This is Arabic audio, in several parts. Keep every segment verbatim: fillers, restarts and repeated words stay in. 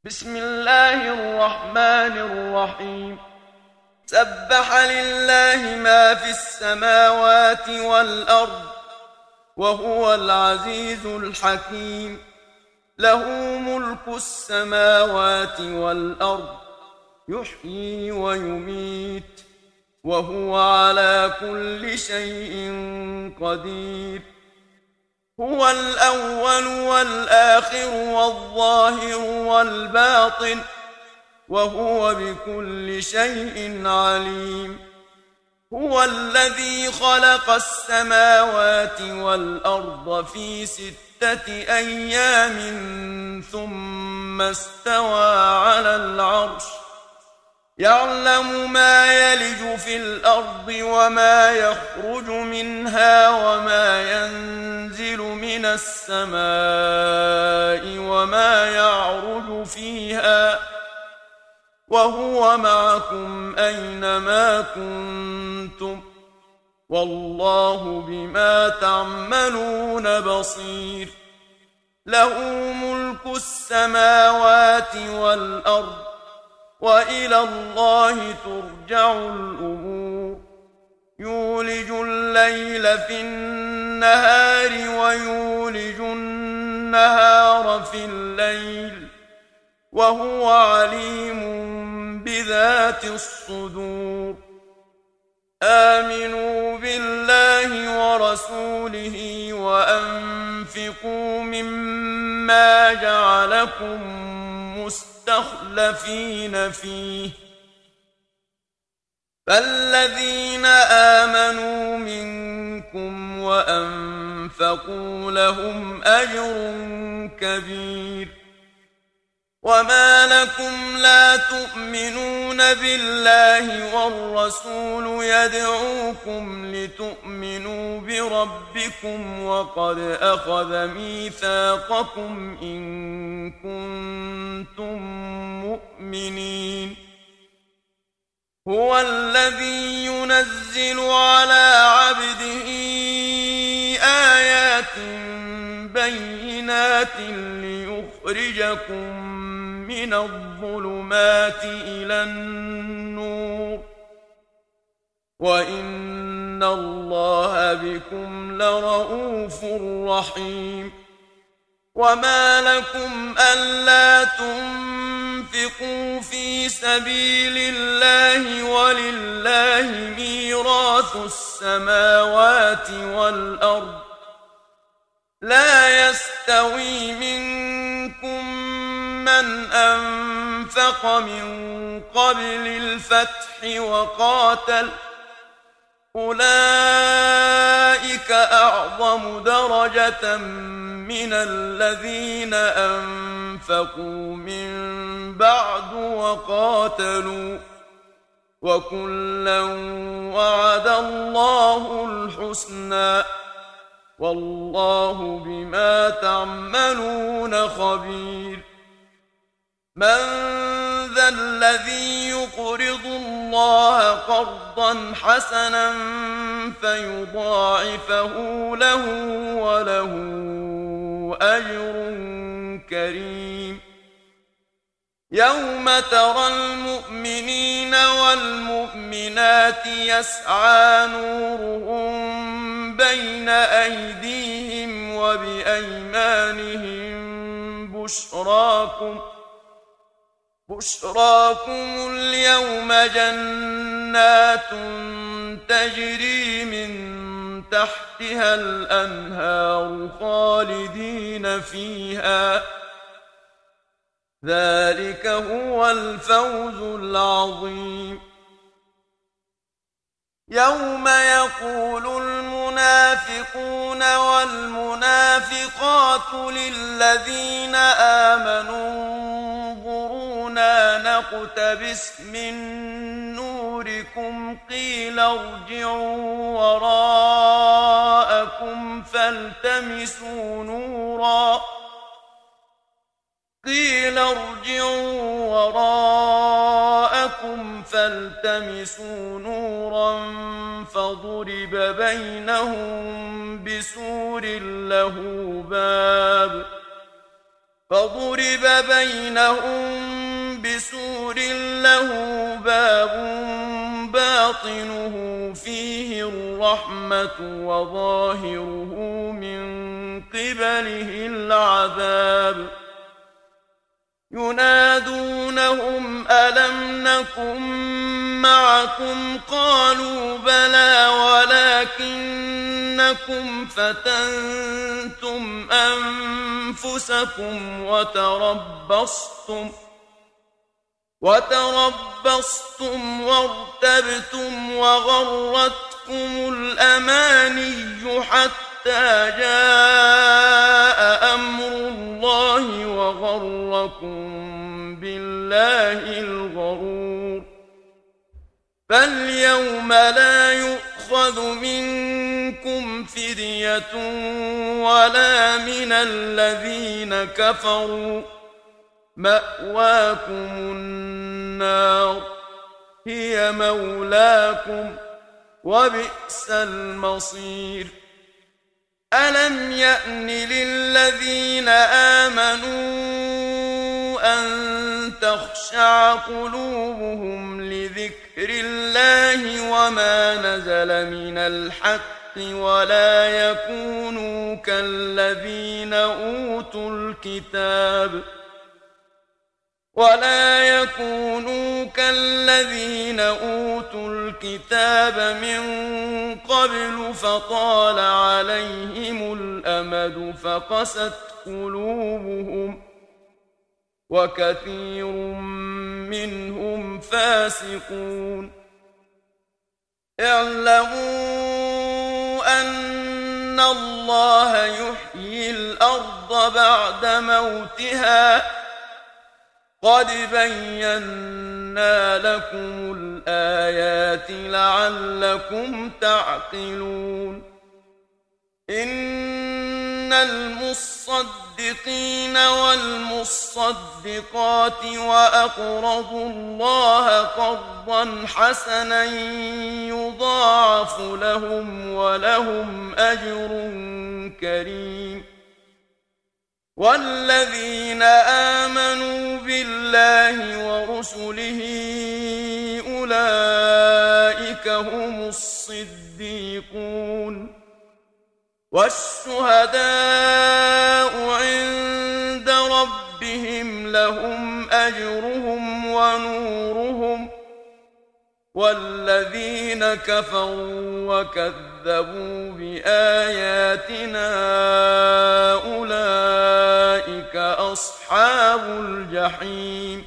بسم الله الرحمن الرحيم. سبح لله ما في السماوات والأرض وهو العزيز الحكيم. له ملك السماوات والأرض يحيي ويميت وهو على كل شيء قدير. هو الأول والآخر والظاهر والباطن وهو بكل شيء عليم. هو الذي خلق السماوات والأرض في ستة أيام ثم استوى على العرش يعلم ما يلج في الأرض وما يخرج منها وما ينزل من السماء وما يعرج فيها وهو معكم أينما كنتم والله بما تعملون بصير. له ملك السماوات والأرض وإلى الله ترجع الأمور. يولج الليل في النهار ويولج النهار في الليل وهو عليم بذات الصدور. آمنوا بالله ورسوله وأنفقوا مما جعلكم مستخلفين فيه فالذين آمنوا منكم وأنفقوا لهم أجر كبير. وما لكم لا تؤمنون بالله والرسول يدعوكم لتؤمنوا بربكم وقد أخذ ميثاقكم إن كنتم مؤمنين. هو الذي ينزل على عبده آيات بينات ليخرجكم من الظلمات إلى النور وإن الله بكم لرءوف رحيم. وما لكم ألا تنفقوا في سبيل الله ولله ميراث السماوات والأرض لا يستوي منكم من أنفق من قبل الفتح وقاتل أولئك أعظم درجة من الذين أنفقوا من بعد وقاتلوا وكلا وعد الله الحسنى والله بما تعملون خبير. من ذا الذي يقرض الله قرضا حسنا فيضاعفه له وله أجر كريم. يوم ترى المؤمنين والمؤمنات يسعى نورهم بين أيديهم وبأيمانهم بشراكم بشراكم اليوم جنات تجري من تحتها الأنهار خالدين فيها ذلك هو الفوز العظيم. يوم يقول المنافقون والمنافقات للذين آمنوا انظرونا نقتبس من نوركم قيل ارجعوا وراءكم فالتمسوا نورا قيل ارجعوا وراءكم فالتمسوا نورا فضرب بينهم بسور له باب فضرب بينهم سرر له باب باطنه فيه الرحمة وظاهره من قبله العذاب ينادونهم ألم نكن معكم قالوا بلى ولكنكم فتنتم أنفسكم وتربصتم وتربصتم وارتبتم وغرتكم الأماني حتى جاء أمر الله وغركم بالله الغرور فاليوم لا يؤخذ منكم فدية ولا من الذين كفروا مأواكم النار هي مولاكم وبئس المصير ألم يأن للذين آمنوا أن تخشع قلوبهم لذكر الله وما نزل من الحق ولا يكونوا كالذين أوتوا الكتاب ولا يكونوا كالذين أوتوا الكتاب من قبل فطال عليهم الأمد فقست قلوبهم وكثير منهم فاسقون اعلموا أن الله يحيي الأرض بعد موتها قد بينا لكم الآيات لعلكم تعقلون إن المصدقين والمصدقات وأقرضوا الله قرضا حسنا يضاعف لهم ولهم أجر كريم والذين آمنوا بالله ورسله أولئك هم الصديقون والشهداء عند ربهم لهم أجرهم ونورهم والذين كفروا وكذبوا بآياتنا أولئك أصحاب الجحيم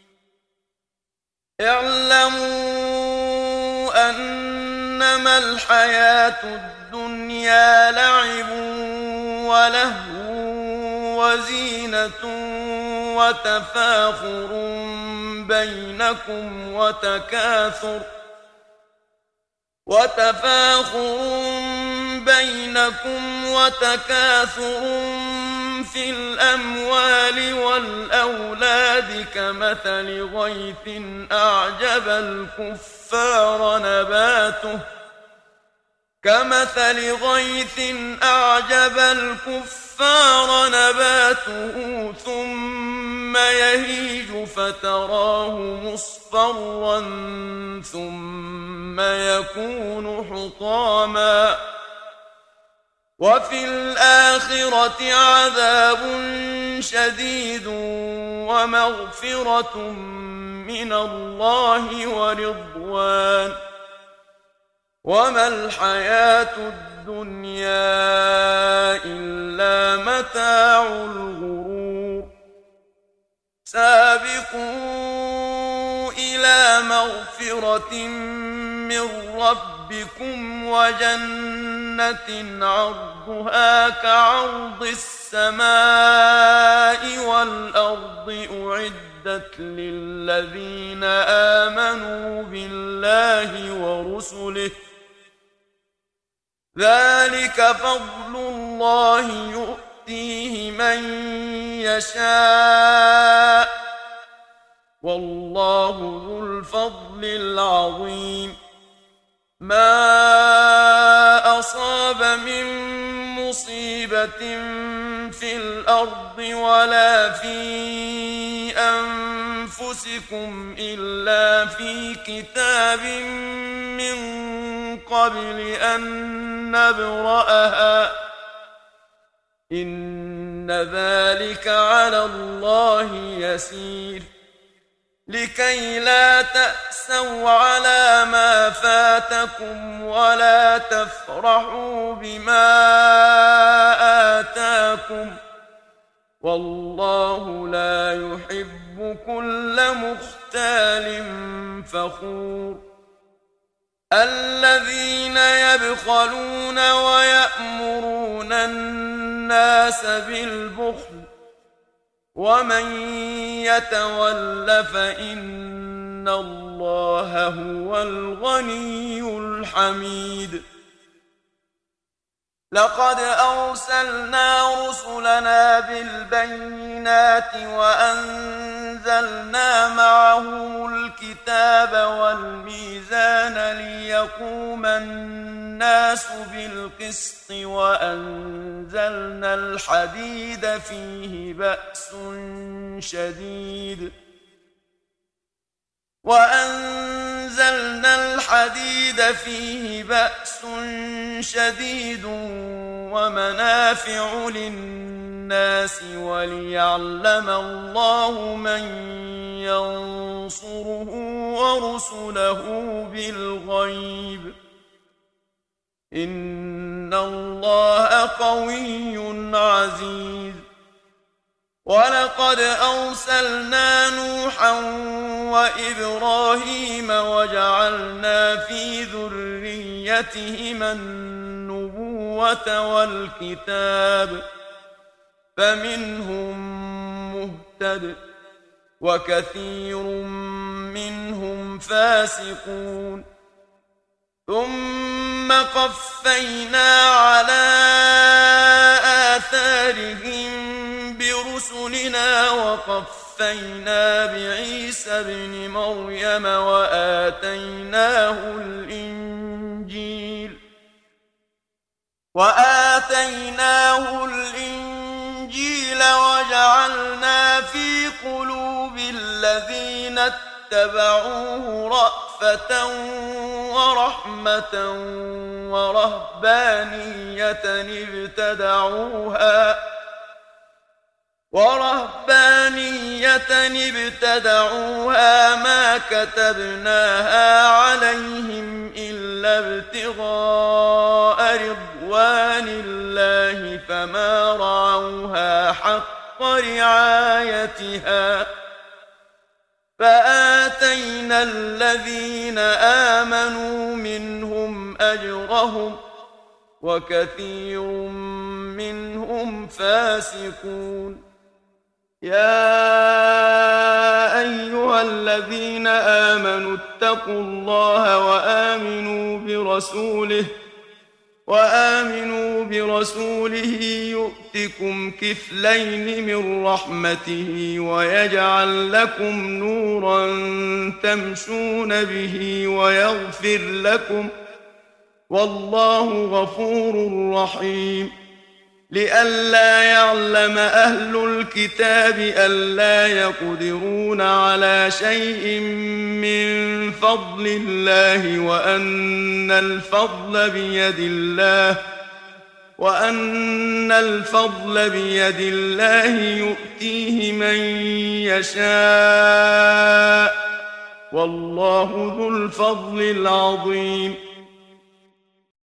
اعلموا أنما الحياة الدنيا لعب ولهو وزينة وتفاخر بينكم وتكاثر وتفاخر بينكم وتكاثر في الأموال والأولاد كمثل غيث أعجب الكفار نباته كمثل غيث أعجب الكفار نباته ثم يهيج فتراه مصفرا ثم يكون حطاما وفي الآخرة عذاب شديد ومغفرة من الله ورضوان وما الحياة الدنيا إلا متاع الغرور سابقوا إلى مغفرة من ربكم وجنة عرضها كعرض السماء والأرض أعدت للذين آمنوا بالله ورسله ذلك فضل الله يؤتيه من يشاء والله ذو الفضل العظيم ما أصاب من مصيبة في الأرض ولا في أنفسكم أنفسكم إلا في كتاب من قبل أن نبرأها إن ذلك على الله يسير لكي لا تأسوا على ما فاتكم ولا تفرحوا بما آتاكم والله لا يحب كل مختال فخور الذين يبخلون ويأمرون الناس بالبخل ومن يتول فإن الله هو الغني الحميد لقد أرسلنا رسلنا بالبينات وأنزلنا معهم الكتاب والميزان ليقوم الناس بالقسط وأنزلنا الحديد فيه بأس شديد وأنزلنا الحديد فيه بأس شديد ومنافع للناس وليعلم الله من ينصره ورسله بالغيب إن الله قوي عزيز ولقد أرسلنا نوحا وإبراهيم وجعلنا في ذريتهما النبوة والكتاب فمنهم مهتد وكثير منهم فاسقون ثم قفينا على آثارهم برسلنا وقفينا بعيسى ابن مريم وآتيناه الإنجيل وآتيناه الإنجيل وجعلنا في قلوب الذين اتبعوه رأفة ورحمة ورهبانية ابتدعوها ورهبانية ابتدعوها ما كتبناها عليهم إلا ابتغاء رضوان الله فما رعوها حق رعايتها فآتينا الذين آمنوا منهم أجرهم وكثير منهم فاسقون يا أيها الذين آمنوا اتقوا الله وآمنوا برسوله وآمنوا برسوله يؤتكم كفلين من رحمته ويجعل لكم نورا تمشون به ويغفر لكم والله غفور رحيم لئلا يعلم أهل الكتاب ألا يقدرون على شيء من فضل الله وأن الفضل بيد الله وأن الفضل بيد الله يؤتيه من يشاء والله ذو الفضل العظيم